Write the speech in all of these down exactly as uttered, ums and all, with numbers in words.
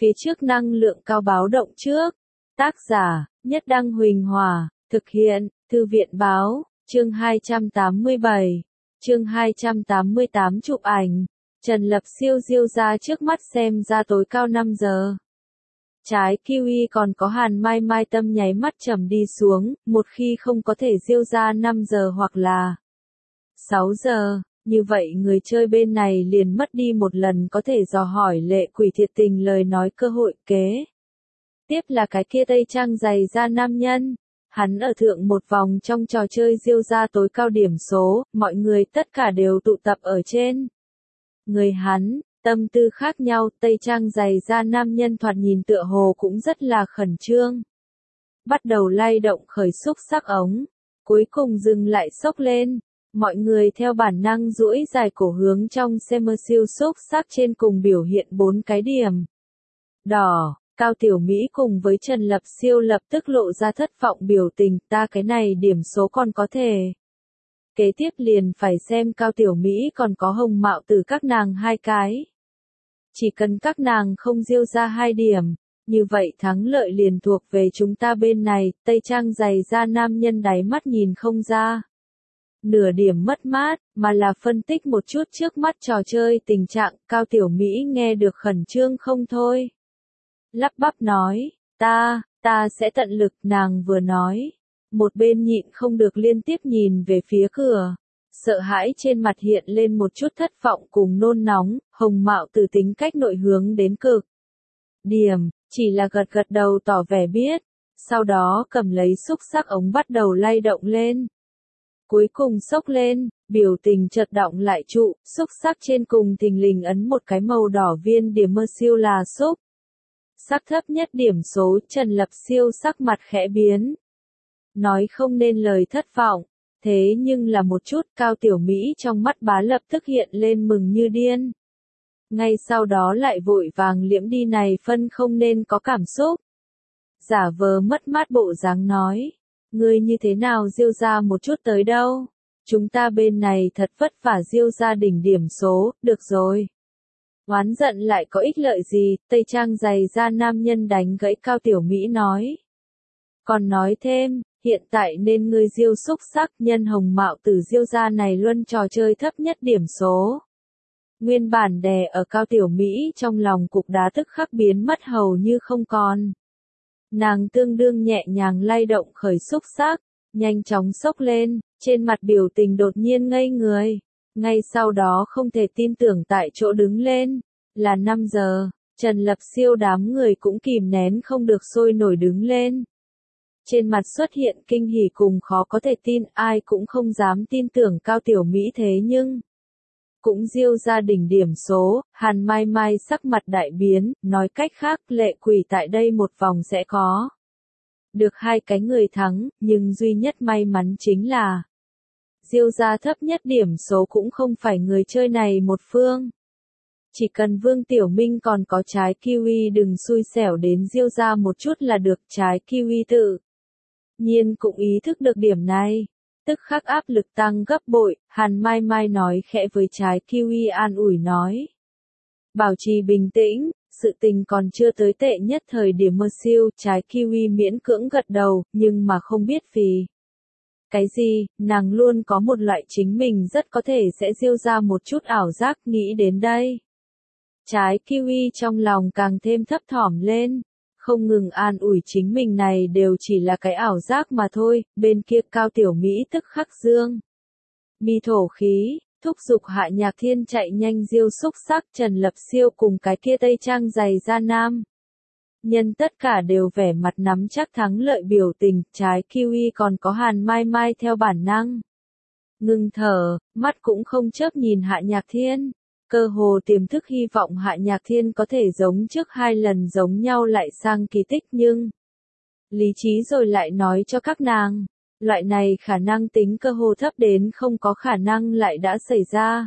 Phía trước năng lượng cao báo động trước. Tác giả, Nhất Đăng Huỳnh Hòa, thực hiện, Thư viện Báo, chương hai trăm tám mươi bảy, chương hai trăm tám mươi tám chụp ảnh. Trần Lập Siêu diêu ra trước mắt xem ra tối cao năm giờ. Trái kiwi còn có Hàn Mai Mai tâm nháy mắt trầm đi xuống, một khi không có thể diêu ra năm giờ hoặc là sáu giờ, như vậy người chơi bên này liền mất đi một lần có thể dò hỏi Lệ Quỷ thiệt tình lời nói cơ hội kế. Tiếp là cái kia tây trang dày da nam nhân. Hắn ở thượng một vòng trong trò chơi diêu ra tối cao điểm số, mọi người tất cả đều tụ tập ở trên người hắn, tâm tư khác nhau, tây trang dày da nam nhân thoạt nhìn tựa hồ cũng rất là khẩn trương. Bắt đầu lay động khởi xúc sắc ống, cuối cùng dừng lại xốc lên, mọi người theo bản năng duỗi dài cổ hướng trong xem siêu xúc sắc trên cùng biểu hiện bốn cái điểm đỏ. Cao Tiểu Mỹ cùng với Trần Lập Siêu lập tức lộ ra thất vọng biểu tình, ta cái này điểm số còn có thể. Kế tiếp liền phải xem Cao Tiểu Mỹ còn có hồng mạo từ các nàng hai cái. Chỉ cần các nàng không diêu ra hai điểm, như vậy thắng lợi liền thuộc về chúng ta bên này, tây trang dày da nam nhân đáy mắt nhìn không ra. Nửa điểm mất mát, mà là phân tích một chút trước mắt trò chơi tình trạng, Cao Tiểu Mỹ nghe được khẩn trương không thôi. Lắp bắp nói, ta, ta sẽ tận lực, nàng vừa nói. Một bên nhịn không được liên tiếp nhìn về phía cửa. Sợ hãi trên mặt hiện lên một chút thất vọng cùng nôn nóng, hồng mạo từ tính cách nội hướng đến cực. Điểm, chỉ là gật gật đầu tỏ vẻ biết. Sau đó cầm lấy xúc sắc ống bắt đầu lay động lên. Cuối cùng xốc lên, biểu tình chợt động lại trụ, xúc sắc trên cùng thình lình ấn một cái màu đỏ viên điểm mơ siêu là xúc. Sắc thấp nhất điểm số, Trần Lập Siêu sắc mặt khẽ biến. Nói không nên lời thất vọng, thế nhưng là một chút Cao Tiểu Mỹ trong mắt bá lập tức hiện lên mừng như điên. Ngay sau đó lại vội vàng liễm đi này phân không nên có cảm xúc. Giả vờ mất mát bộ dáng nói, ngươi như thế nào diêu ra một chút tới đâu, chúng ta bên này thật vất vả diêu ra đỉnh điểm số, được rồi. Oán giận lại có ích lợi gì, tây trang dày da nam nhân đánh gãy Cao Tiểu Mỹ nói. Còn nói thêm, hiện tại nên ngươi diêu xúc sắc nhân hồng mạo tử diêu ra này luân trò chơi thấp nhất điểm số. Nguyên bản đè ở Cao Tiểu Mỹ trong lòng cục đá tức khắc biến mất hầu như không còn. Nàng tương đương nhẹ nhàng lay động khởi xúc sắc, nhanh chóng xốc lên, trên mặt biểu tình đột nhiên ngây người. Ngay sau đó không thể tin tưởng tại chỗ đứng lên, là năm giờ, Trần Lập Siêu đám người cũng kìm nén không được sôi nổi đứng lên. Trên mặt xuất hiện kinh hỉ cùng khó có thể tin, ai cũng không dám tin tưởng Cao Tiểu Mỹ thế nhưng cũng diêu ra đỉnh điểm số, Hàn Mai Mai sắc mặt đại biến, nói cách khác Lệ Quỷ tại đây một vòng sẽ có được hai cái người thắng, nhưng duy nhất may mắn chính là diêu ra thấp nhất điểm số cũng không phải người chơi này một phương. Chỉ cần Vương Tiểu Minh còn có trái kiwi đừng xui xẻo đến diêu ra một chút là được, trái kiwi tự nhiên cũng ý thức được điểm này. Tức khắc áp lực tăng gấp bội, Hàn Mai Mai nói khẽ với trái kiwi an ủi nói. Bảo trì bình tĩnh, sự tình còn chưa tới tệ nhất thời điểm mơ siêu, trái kiwi miễn cưỡng gật đầu, nhưng mà không biết vì cái gì, nàng luôn có một loại chính mình rất có thể sẽ diêu ra một chút ảo giác, nghĩ đến đây. Trái kiwi trong lòng càng thêm thấp thỏm lên, không ngừng an ủi chính mình này đều chỉ là cái ảo giác mà thôi, bên kia Cao Tiểu Mỹ tức khắc dương. Mi thổ khí, thúc giục Hạ Nhạc Thiên chạy nhanh diêu xúc sắc, Trần Lập Siêu cùng cái kia tây trang dày da nam. Nhân tất cả đều vẻ mặt nắm chắc thắng lợi biểu tình, trái kiwi còn có Hàn Mai Mai theo bản năng. Ngưng thở, mắt cũng không chớp nhìn Hạ Nhạc Thiên, cơ hồ tiềm thức hy vọng Hạ Nhạc Thiên có thể giống trước hai lần giống nhau lại sang kỳ tích nhưng lý trí rồi lại nói cho các nàng, loại này khả năng tính cơ hồ thấp đến không có khả năng lại đã xảy ra.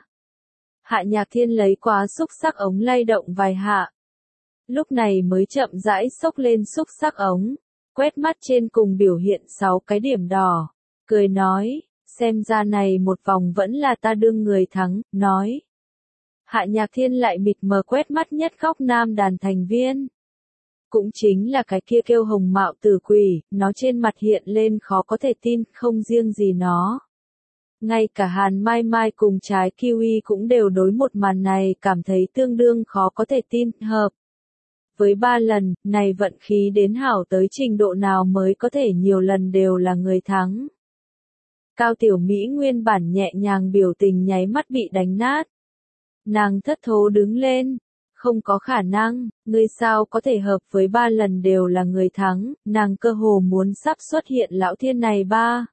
Hạ Nhạc Thiên lấy quá xúc sắc ống lay động vài hạ. Lúc này mới chậm rãi xốc lên xúc sắc ống, quét mắt trên cùng biểu hiện sáu cái điểm đỏ, cười nói, xem ra này một vòng vẫn là ta đương người thắng, nói. Hạ Nhạc Thiên lại mịt mờ quét mắt nhất góc nam đàn thành viên, Cũng chính là cái kia kêu hồng mạo tử quỷ, nó trên mặt hiện lên khó có thể tin, không riêng gì nó. Ngay cả Hàn Mai Mai cùng trái kiwi cũng đều đối một màn này cảm thấy tương đương khó có thể tin, hợp. Với ba lần, này vận khí đến hảo tới trình độ nào mới có thể nhiều lần đều là người thắng. Cao Tiểu Mỹ nguyên bản nhẹ nhàng biểu tình nháy mắt bị đánh nát. Nàng thất thố đứng lên. Không có khả năng, ngươi sao có thể hợp với ba lần đều là người thắng, nàng cơ hồ muốn sắp xuất hiện lão thiên này ba.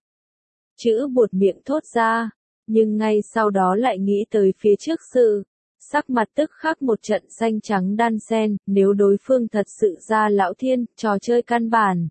Chữ buột miệng thốt ra, nhưng ngay sau đó lại nghĩ tới phía trước sự. Sắc mặt tức khắc một trận xanh trắng đan xen, nếu đối phương thật sự ra lão thiên, trò chơi căn bản.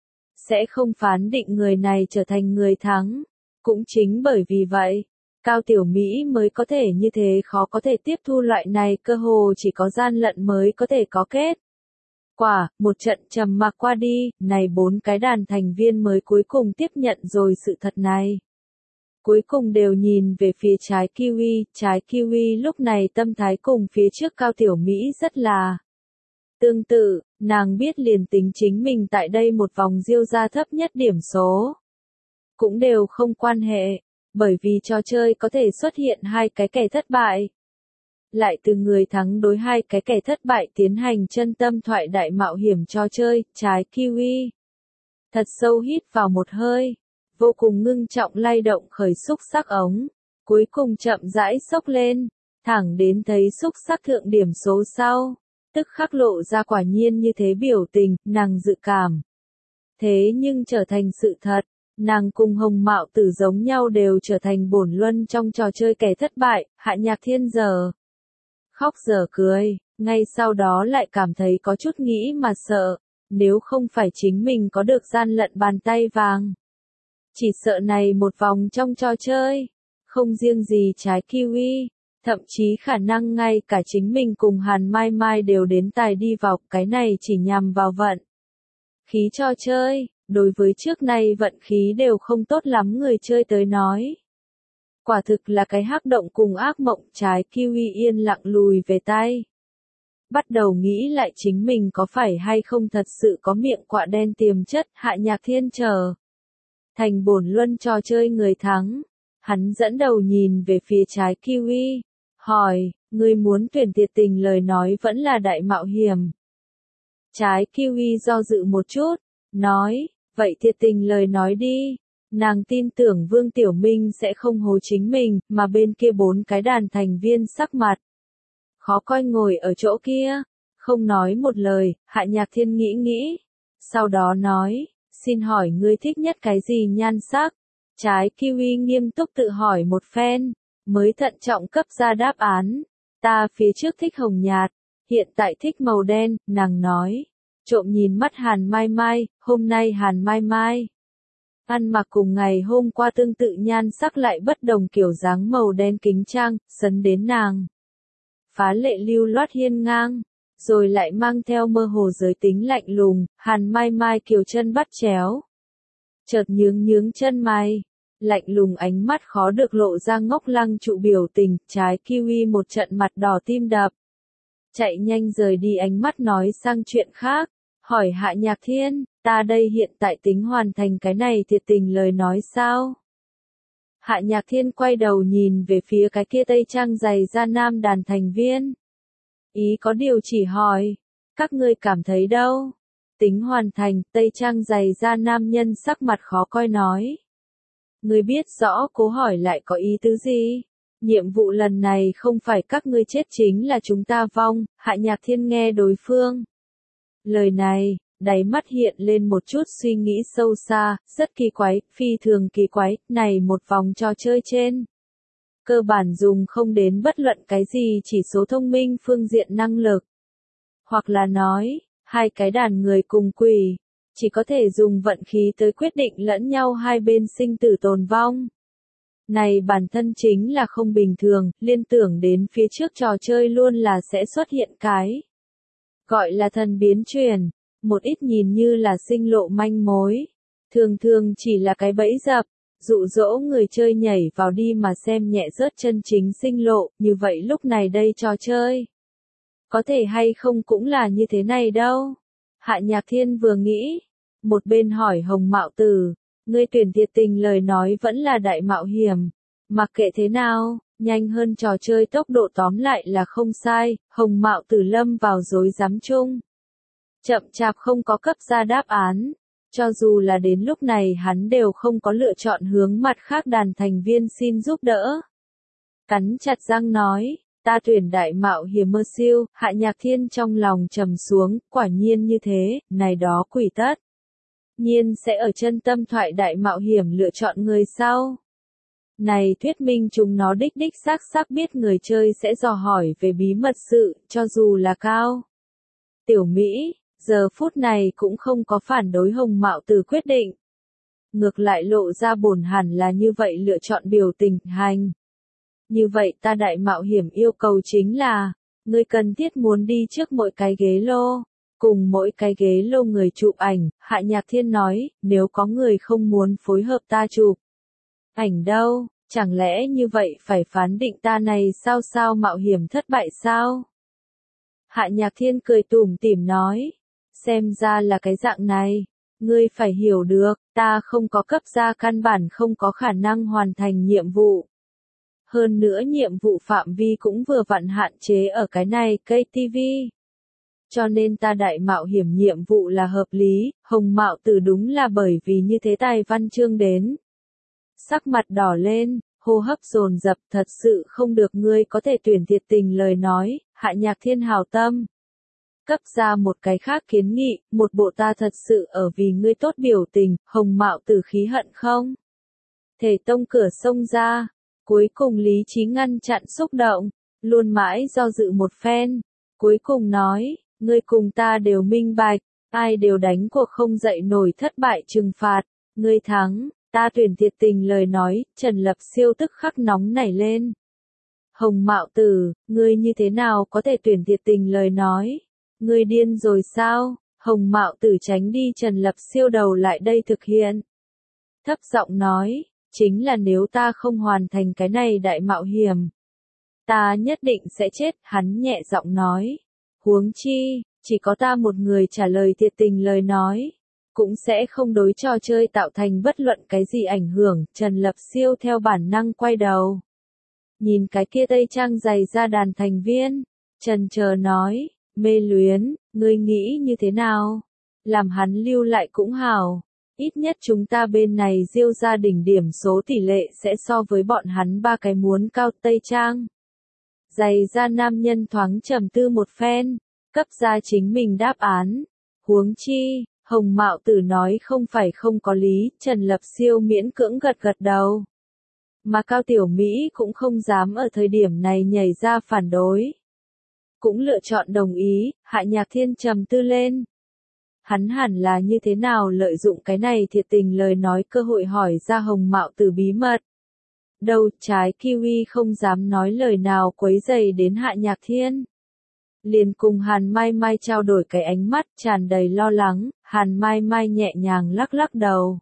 Sẽ không phán định người này trở thành người thắng. Cũng chính bởi vì vậy, Cao Tiểu Mỹ mới có thể như thế khó có thể tiếp thu loại này cơ hồ chỉ có gian lận mới có thể có kết. Quả, một trận trầm mặc qua đi, này bốn cái đàn thành viên mới cuối cùng tiếp nhận rồi sự thật này. Cuối cùng đều nhìn về phía trái kiwi, trái kiwi lúc này tâm thái cùng phía trước Cao Tiểu Mỹ rất là tương tự, nàng biết liền tính chính mình tại đây một vòng diêu ra thấp nhất điểm số. Cũng đều không quan hệ, bởi vì trò chơi có thể xuất hiện hai cái kẻ thất bại. Lại từ người thắng đối hai cái kẻ thất bại tiến hành chân tâm thoại đại mạo hiểm trò chơi, trái kiwi. Thật sâu hít vào một hơi, vô cùng ngưng trọng lay động khởi xúc sắc ống, cuối cùng chậm rãi xốc lên, thẳng đến thấy xúc sắc thượng điểm số sau, tức khắc lộ ra quả nhiên như thế biểu tình, nàng dự cảm. Thế nhưng trở thành sự thật. Nàng cùng hồng mạo tử giống nhau đều trở thành bổn luân trong trò chơi kẻ thất bại, Hạ Nhạc Thiên giờ. Khóc giờ cười, ngay sau đó lại cảm thấy có chút nghĩ mà sợ, nếu không phải chính mình có được gian lận bàn tay vàng. Chỉ sợ này một vòng trong trò chơi, không riêng gì trái kiwi, thậm chí khả năng ngay cả chính mình cùng Hàn Mai Mai đều đến tài đi vào, cái này chỉ nhằm vào vận. Khí trò chơi. Đối với trước nay vận khí đều không tốt lắm người chơi tới nói. Quả thực là cái hắc động cùng ác mộng, trái kiwi yên lặng lùi về tay. Bắt đầu nghĩ lại chính mình có phải hay không thật sự có miệng quạ đen tiềm chất, Hạ Nhạc Thiên chờ. Thành bổn luân trò chơi người thắng. Hắn dẫn đầu nhìn về phía trái kiwi. Hỏi, ngươi muốn tuyển thiệt tình lời nói vẫn là đại mạo hiểm. Trái kiwi do dự một chút, nói. Vậy thiệt tình lời nói đi, nàng tin tưởng Vương Tiểu Minh sẽ không hố chính mình, mà bên kia bốn cái đàn thành viên sắc mặt. Khó coi ngồi ở chỗ kia, không nói một lời, Hạ Nhạc Thiên nghĩ nghĩ. Sau đó nói, xin hỏi ngươi thích nhất cái gì nhan sắc? Trái kiwi nghiêm túc tự hỏi một phen, mới thận trọng cấp ra đáp án. Ta phía trước thích hồng nhạt, hiện tại thích màu đen, nàng nói. Trộm nhìn mắt Hàn Mai Mai, hôm nay Hàn Mai Mai. Ăn mặc cùng ngày hôm qua tương tự nhan sắc lại bất đồng kiểu dáng màu đen kính trang, sấn đến nàng. Phá lệ lưu loát hiên ngang, rồi lại mang theo mơ hồ giới tính lạnh lùng, Hàn Mai Mai kiều chân bắt chéo. Chợt nhướng nhướng chân mày, lạnh lùng ánh mắt khó được lộ ra ngốc lăng trụ biểu tình, trái kiwi một trận mặt đỏ tim đập. Chạy nhanh rời đi ánh mắt nói sang chuyện khác, hỏi Hạ Nhạc Thiên, ta đây hiện tại tính hoàn thành cái này thiệt tình lời nói sao? Hạ Nhạc Thiên quay đầu nhìn về phía cái kia tây trang dày da nam đàn thành viên. Ý có điều chỉ hỏi, các ngươi cảm thấy đâu? Tính hoàn thành, tây trang dày da nam nhân sắc mặt khó coi nói. Ngươi biết rõ cố hỏi lại có ý tứ gì? Nhiệm vụ lần này không phải các ngươi chết chính là chúng ta vong, Hạ Nhạc Thiên nghe đối phương. Lời này, đáy mắt hiện lên một chút suy nghĩ sâu xa, rất kỳ quái, phi thường kỳ quái, này một vòng trò chơi trên. Cơ bản dùng không đến bất luận cái gì chỉ số thông minh phương diện năng lực. Hoặc là nói, hai cái đàn người cùng quỷ, chỉ có thể dùng vận khí tới quyết định lẫn nhau hai bên sinh tử tồn vong. Này bản thân chính là không bình thường, liên tưởng đến phía trước trò chơi luôn là sẽ xuất hiện cái. Gọi là thần biến truyền, một ít nhìn như là sinh lộ manh mối. Thường thường chỉ là cái bẫy dập, dụ dỗ người chơi nhảy vào đi mà xem nhẹ rớt chân chính sinh lộ, như vậy lúc này đây trò chơi. Có thể hay không cũng là như thế này đâu. Hạ Nhạc Thiên vừa nghĩ, một bên hỏi Hồng Mạo Tử, ngươi tuyển thiệt tình lời nói vẫn là đại mạo hiểm, mặc kệ thế nào, nhanh hơn trò chơi tốc độ tóm lại là không sai, Hồng Mạo Tử lâm vào rối rắm chung. Chậm chạp không có cấp ra đáp án, cho dù là đến lúc này hắn đều không có lựa chọn hướng mặt khác đàn thành viên xin giúp đỡ. Cắn chặt răng nói, ta tuyển đại mạo hiểm mơ siêu, Hạ Nhạc Thiên trong lòng trầm xuống, quả nhiên như thế, này đó quỷ tất. Nhiên sẽ ở chân tâm thoại đại mạo hiểm lựa chọn người sau. Này thuyết minh chúng nó đích đích xác xác biết người chơi sẽ dò hỏi về bí mật sự, cho dù là cao. Tiểu Mỹ, giờ phút này cũng không có phản đối Hồng Mạo Tử quyết định. Ngược lại lộ ra bổn hẳn là như vậy lựa chọn biểu tình, hành. Như vậy ta đại mạo hiểm yêu cầu chính là, ngươi cần thiết muốn đi trước mỗi cái ghế lô, cùng mỗi cái ghế lô người chụp ảnh, Hạ Nhạc Thiên nói, nếu có người không muốn phối hợp ta chụp ảnh đâu, chẳng lẽ như vậy phải phán định ta này sao sao mạo hiểm thất bại sao? Hạ Nhạc Thiên cười tủm tỉm nói, xem ra là cái dạng này, ngươi phải hiểu được, ta không có cấp ra căn bản không có khả năng hoàn thành nhiệm vụ. Hơn nữa nhiệm vụ phạm vi cũng vừa vặn hạn chế ở cái này cây ti vi. Cho nên ta đại mạo hiểm nhiệm vụ là hợp lý, Hồng Mạo Tử đúng là bởi vì như thế tài văn chương đến. Sắc mặt đỏ lên, hô hấp dồn dập, thật sự không được, ngươi có thể tuyển thiệt tình lời nói, Hạ Nhạc Thiên hào tâm. Cấp ra một cái khác kiến nghị, một bộ ta thật sự ở vì ngươi tốt biểu tình, Hồng Mạo Tử khí hận không? Thể tông cửa xông ra, cuối cùng lý trí ngăn chặn xúc động, luôn mãi do dự một phen, cuối cùng nói, ngươi cùng ta đều minh bạch, ai đều đánh cuộc không dậy nổi thất bại trừng phạt, ngươi thắng, ta tuyển thiệt tình lời nói, Trần Lập Siêu tức khắc nóng nảy lên. Hồng Mạo Tử, ngươi như thế nào có thể tuyển thiệt tình lời nói? Ngươi điên rồi sao? Hồng Mạo Tử tránh đi Trần Lập Siêu đầu lại đây thực hiện. Thấp giọng nói, chính là nếu ta không hoàn thành cái này đại mạo hiểm, ta nhất định sẽ chết, hắn nhẹ giọng nói. Huống chi, chỉ có ta một người trả lời thiệt tình lời nói, cũng sẽ không đối trò chơi tạo thành bất luận cái gì ảnh hưởng, Trần Lập Siêu theo bản năng quay đầu. Nhìn cái kia tây trang dày ra đàn thành viên, Trần chờ nói, mê luyến, ngươi nghĩ như thế nào? Làm hắn lưu lại cũng hảo. Ít nhất chúng ta bên này Diêu gia đỉnh điểm số tỷ lệ sẽ so với bọn hắn ba cái muốn cao tây trang. Dày ra nam nhân thoáng trầm tư một phen, cấp ra chính mình đáp án. Huống chi, Hồng Mạo Tử nói không phải không có lý, Trần Lập Siêu miễn cưỡng gật gật đầu. Mà Cao Tiểu Mỹ cũng không dám ở thời điểm này nhảy ra phản đối. Cũng lựa chọn đồng ý, Hạ Nhạc Thiên trầm tư lên. Hắn hẳn là như thế nào lợi dụng cái này thiệt tình lời nói cơ hội hỏi ra Hồng Mạo Tử bí mật. Đâu trái kiwi không dám nói lời nào quấy rầy đến Hạ Nhạc Thiên. Liền cùng Hàn Mai Mai trao đổi cái ánh mắt tràn đầy lo lắng, Hàn Mai Mai nhẹ nhàng lắc lắc đầu.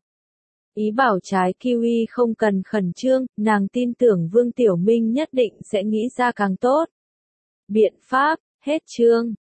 Ý bảo trái kiwi không cần khẩn trương, nàng tin tưởng Vương Tiểu Minh nhất định sẽ nghĩ ra càng tốt. Biện pháp, hết chương.